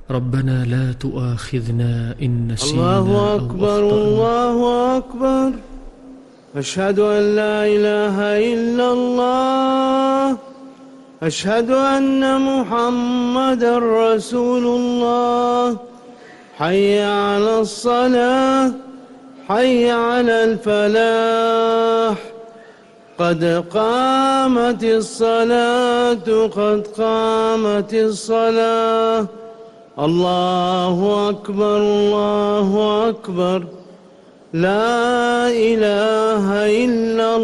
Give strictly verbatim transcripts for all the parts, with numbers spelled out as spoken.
ربنا لا تؤاخذنا إن نسينا الله أكبر أو أخطأنا. الله أكبر. أشهد أن لا إله إلا الله. أشهد أن محمدا رسول الله. حي على الصلاة، حي على الفلاح، قد قامت الصلاة، قد قامت الصلاة. الله أكبر الله أكبر. لا إله إلا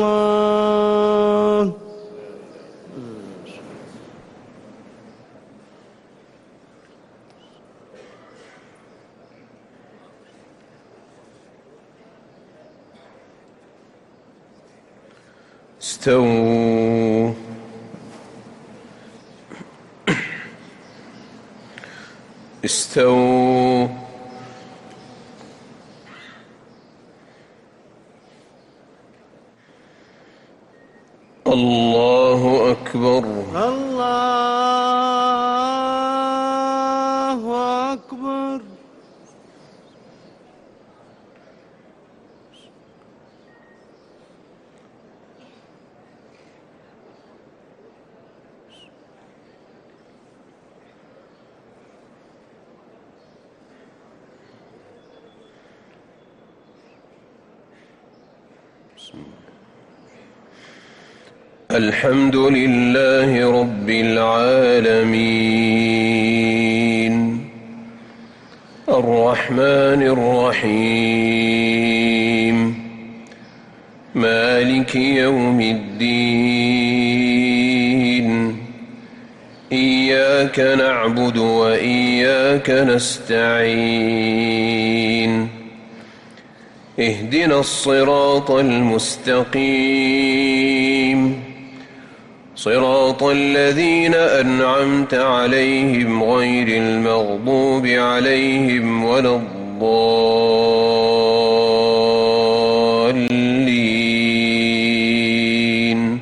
الله. استووا استووا الله أكبر الله أكبر. الحمد لله رب العالمين الرحمن الرحيم مالك يوم الدين إياك نعبد وإياك نستعين اهدنا الصراط المستقيم صراط الذين أنعمت عليهم غير المغضوب عليهم ولا الضالين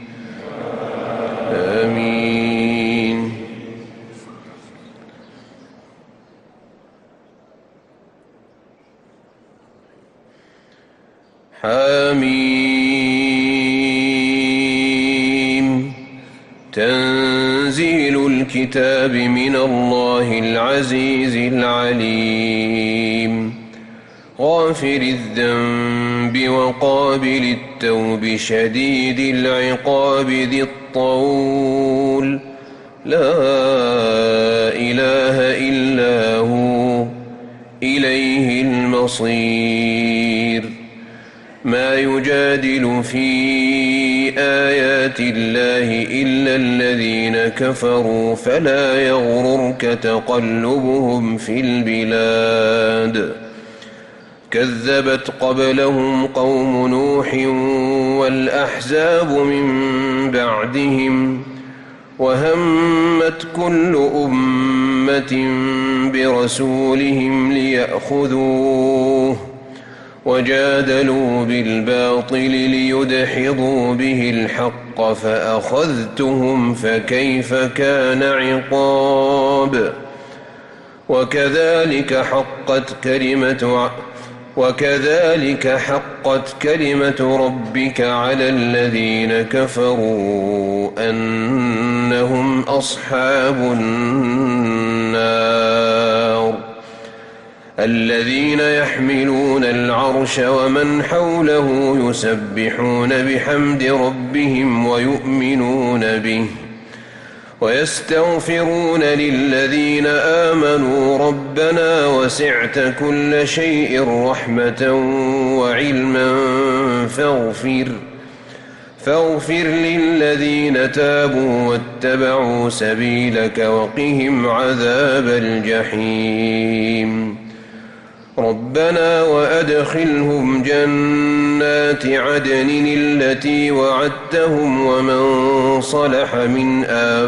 آمين. حميم. تنزيل الكتاب من الله العزيز العليم غافر الذنب وقابل التوب شديد العقاب ذي الطول لا إله إلا هو إليه المصير. ما يجادل في آيات الله إلا الذين كفروا فلا يغررك تقلبهم في البلاد. كذبت قبلهم قوم نوح والأحزاب من بعدهم وهمت كل أمة برسولهم ليأخذوه وجادلوا بالباطل ليدحضوا به الحق فأخذتهم فكيف كان عقاب. وكذلك حقت كلمة وكذلك حقت كلمة ربك على الذين كفروا أنهم أصحاب النار. الذين يحملون العرش ومن حوله يسبحون بحمد ربهم ويؤمنون به ويستغفرون للذين آمنوا ربنا وسعت كل شيء رحمة وعلما فاغفر فاغفر للذين تابوا واتبعوا سبيلك وقهم عذاب الجحيم. ربنا وأدخلهم جنات عدن التي وعدتهم ومن صلح من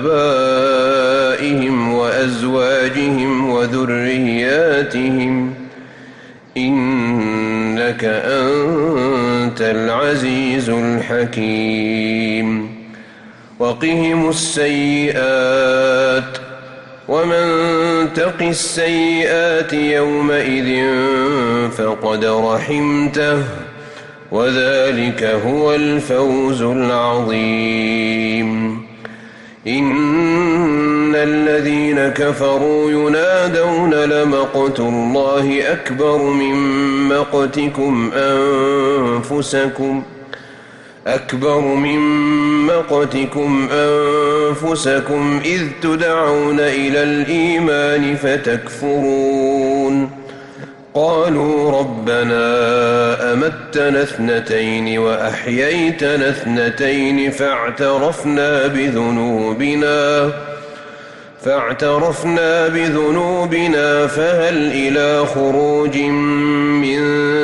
آبائهم وأزواجهم وذرياتهم إنك أنت العزيز الحكيم. وقهم السيئات ومن تق السيئات يومئذ فقد رحمته وذلك هو الفوز العظيم. إن الذين كفروا ينادون لمقت الله أكبر من مقتكم أنفسكم أكبر من مقتكم أنفسكم إذ تدعون إلى الإيمان فتكفرون. قالوا ربنا أمتنا اثنتين وأحييتنا اثنتين فاعترفنا بذنوبنا فاعترفنا بذنوبنا فهل إلى خروج من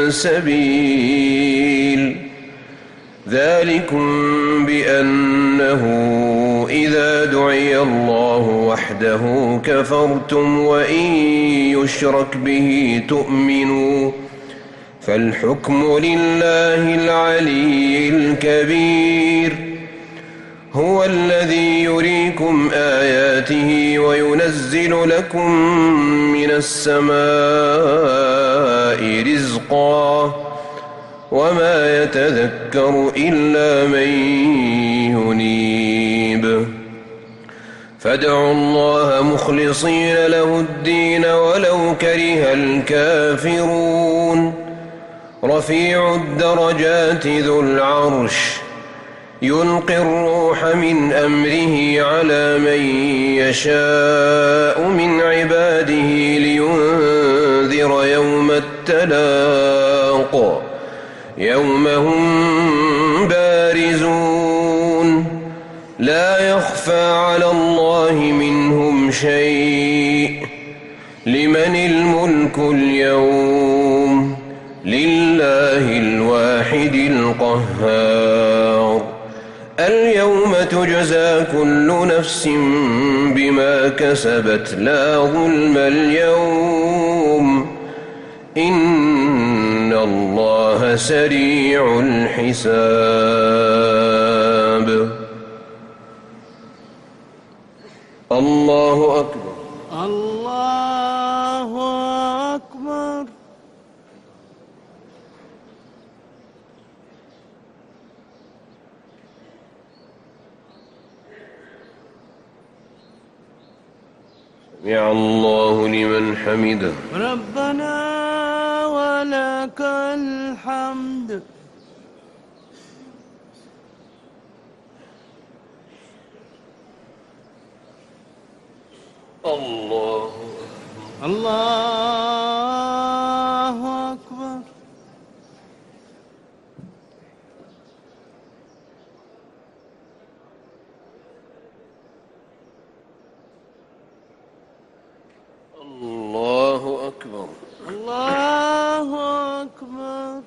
سبيل. ذلكم بأنه إذا دعي الله وحده كفرتم وإن يشرك به تؤمنوا فالحكم لله العلي الكبير. هو الذي يريكم آياته وينزل لكم من السماء رزقا وما يتذكر إلا من ينيب. فادعوا الله مخلصين له الدين ولو كره الكافرون. رفيع الدرجات ذو العرش يلقي الروح من أمره على من يشاء من عباده لينذر يوم التلاق يوم هم بارزون لا يخفى على الله منهم شيء. لمن الملك اليوم؟ لله الواحد القهار. اليوم تجزى كل نفس بما كسبت لا ظلم اليوم إن الله سريع الحساب. الله أكبر. الله أكبر. سمع الله لمن حمده. ربنا ولك الحمد. الله الله أكبر. الله أكبر. الله أكبر.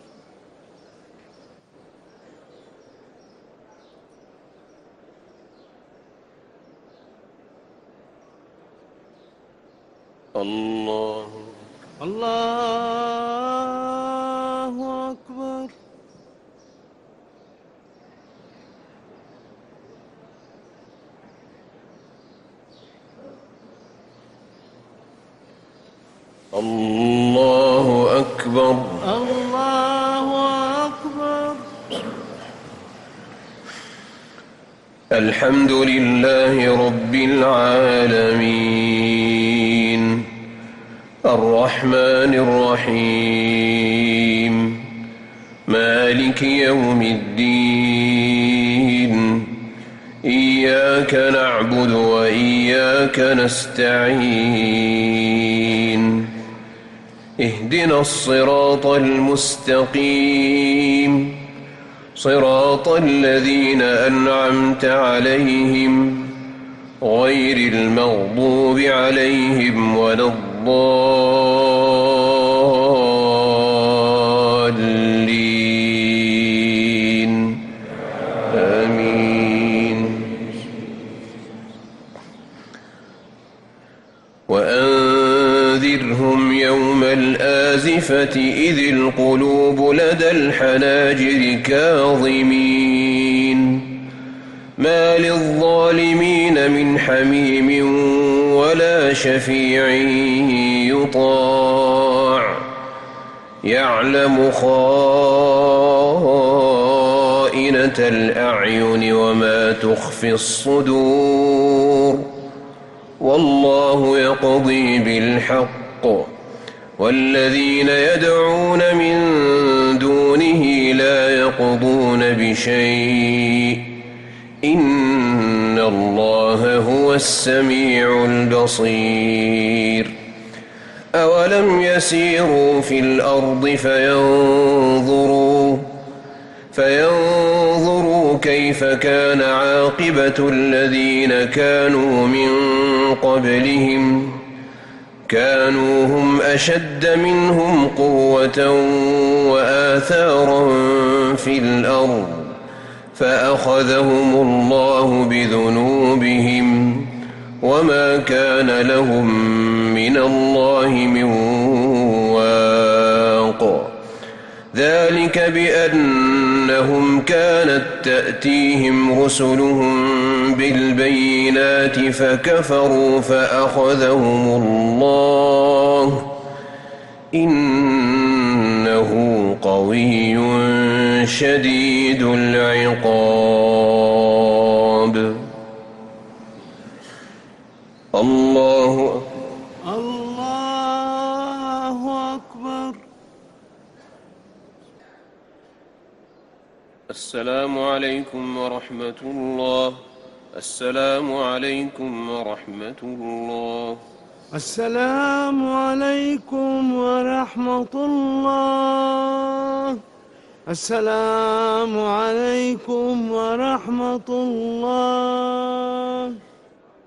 الله الله أكبر. الله أكبر. الله أكبر. الحمد لله رب العالمين الرحمن الرحيم مالك يوم الدين إياك نعبد وإياك نستعين اهدنا الصراط المستقيم صراط الذين أنعمت عليهم غير المغضوب عليهم ولا الضالين آمين. وأنذرهم يوم الآزفة إذ القلوب لدى الحناجر كاظمين ما للظالمين من حميم ولا شفيع يطاع يعلم خائنة الأعين وما تخفي الصدور والله يقضي بالحق والذين يدعون من دونه لا يقضون بشيء إن الله هو السميع البصير أولم يسيروا في الأرض فينظروا فينظروا كيف كان عاقبة الذين كانوا من قبلهم كانوا هم أشد منهم قوة وآثارا في الأرض فأخذهم الله بذنوبهم وما كان لهم من الله من واق ذلك بأنهم كانت تأتيهم رسلهم بالبينات فكفروا فأخذهم الله إنه قوي شديد العقاب. الله الله أكبر. السلام عليكم ورحمة الله. السلام عليكم ورحمة الله. السلام عليكم ورحمة الله. السلام عليكم ورحمة الله.